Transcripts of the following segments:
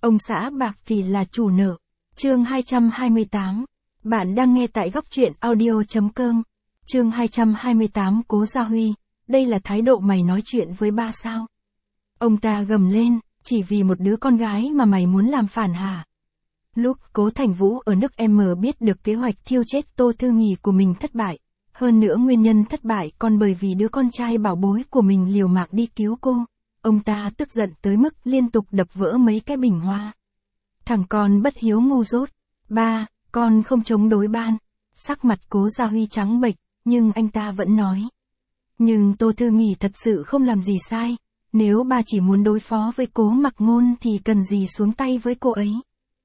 Ông xã bạc thì là chủ nợ. Chương 228. Bạn đang nghe tại góc truyện audio.com. Chương 228 Cố Gia Huy, đây là thái độ mày nói chuyện với ba sao? Ông ta gầm lên, chỉ vì một đứa con gái mà mày muốn làm phản hả? Lúc Cố Thành Vũ ở nước M biết được kế hoạch thiêu chết Tô Thư Nghì của mình thất bại, hơn nữa nguyên nhân thất bại còn bởi vì đứa con trai bảo bối của mình liều mạng đi cứu cô, ông ta tức giận tới mức liên tục đập vỡ mấy cái bình hoa. Thằng con bất hiếu ngu dốt, ba, con không chống đối ban. Sắc mặt Cố Gia Huy trắng bệch, nhưng anh ta vẫn nói. Nhưng Tô Thư Nghì thật sự không làm gì sai, nếu ba chỉ muốn đối phó với Cố Mặc Ngôn thì cần gì xuống tay với cô ấy.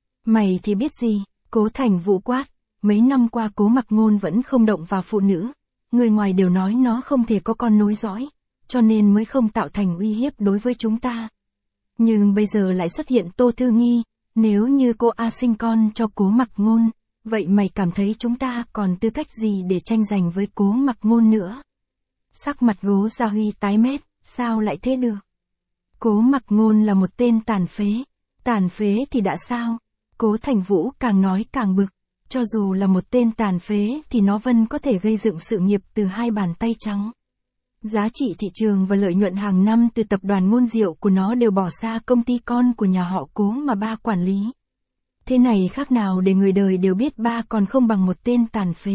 Mày thì biết gì, Cố Thành Vũ quát, mấy năm qua Cố Mặc Ngôn vẫn không động vào phụ nữ, người ngoài đều nói nó không thể có con nối dõi, cho nên mới không tạo thành uy hiếp đối với chúng ta. Nhưng bây giờ lại xuất hiện Tô Thư Nghi, nếu như cô A sinh con cho Cố Mặc Ngôn, vậy mày cảm thấy chúng ta còn tư cách gì để tranh giành với Cố Mặc Ngôn nữa? Sắc mặt Cố Gia Huy tái mét, sao lại thế được? Cố Mặc Ngôn là một tên tàn phế thì đã sao? Cố Thành Vũ càng nói càng bực, cho dù là một tên tàn phế thì nó vẫn có thể gây dựng sự nghiệp từ hai bàn tay trắng. Giá trị thị trường và lợi nhuận hàng năm từ tập đoàn Ngôn Diệu của nó đều bỏ xa công ty con của nhà họ Cố mà ba quản lý. Thế này khác nào để người đời đều biết ba còn không bằng một tên tàn phế.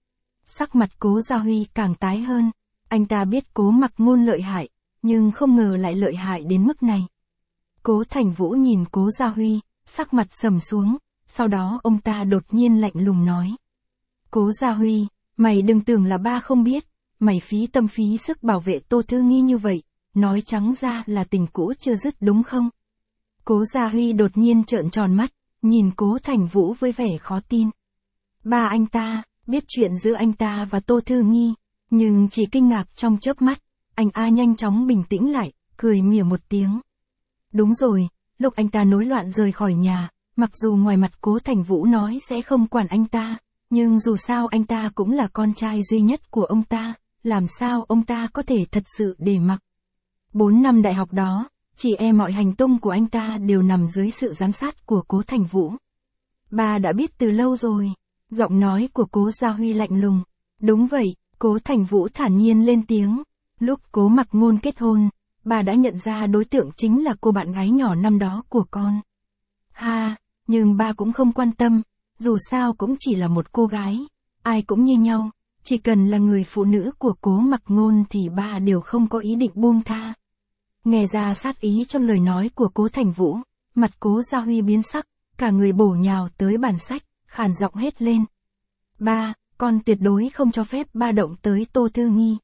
Sắc mặt Cố Gia Huy càng tái hơn, anh ta biết Cố Mặc Ngôn lợi hại, nhưng không ngờ lại lợi hại đến mức này. Cố Thành Vũ nhìn Cố Gia Huy, sắc mặt sầm xuống, sau đó ông ta đột nhiên lạnh lùng nói. Cố Gia Huy, mày đừng tưởng là ba không biết, mày phí tâm phí sức bảo vệ Tô Thư Nghi như vậy, nói trắng ra là tình cũ chưa dứt đúng không? Cố Gia Huy đột nhiên trợn tròn mắt, nhìn Cố Thành Vũ với vẻ khó tin. Ba anh ta, biết chuyện giữa anh ta và Tô Thư Nghi, nhưng chỉ kinh ngạc trong chớp mắt, anh A nhanh chóng bình tĩnh lại, cười mỉa một tiếng. Đúng rồi, lúc anh ta nối loạn rời khỏi nhà, mặc dù ngoài mặt Cố Thành Vũ nói sẽ không quản anh ta, nhưng dù sao anh ta cũng là con trai duy nhất của ông ta, làm sao ông ta có thể thật sự để mặc. 4 năm đại học đó, chỉ mọi hành tung của anh ta đều nằm dưới sự giám sát của Cố Thành Vũ. Ba đã biết từ lâu rồi, giọng nói của Cố Gia Huy lạnh lùng. Đúng vậy, Cố Thành Vũ thản nhiên lên tiếng, lúc Cố Mặc Ngôn kết hôn, bà đã nhận ra đối tượng chính là cô bạn gái nhỏ năm đó của con. Ha, nhưng ba cũng không quan tâm, dù sao cũng chỉ là một cô gái, ai cũng như nhau, chỉ cần là người phụ nữ của Cố Mặc Ngôn thì ba đều không có ý định buông tha. Nghe ra sát ý trong lời nói của Cố Thành Vũ, mặt Cố Gia Huy biến sắc, cả người bổ nhào tới bàn sách, khàn giọng hét lên. Ba, con tuyệt đối không cho phép ba động tới Tô Thư Nghi.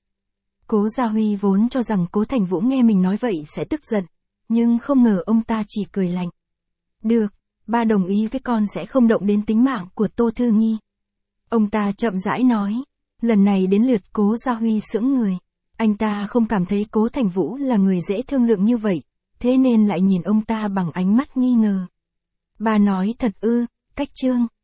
Cố Gia Huy vốn cho rằng Cố Thành Vũ nghe mình nói vậy sẽ tức giận, nhưng không ngờ ông ta chỉ cười lạnh. Được, ba đồng ý với con sẽ không động đến tính mạng của Tô Thư Nghi. Ông ta chậm rãi nói, lần này đến lượt Cố Gia Huy sững người. Anh ta không cảm thấy Cố Thành Vũ là người dễ thương lượng như vậy, thế nên lại nhìn ông ta bằng ánh mắt nghi ngờ. Ba nói thật ư, cách chương.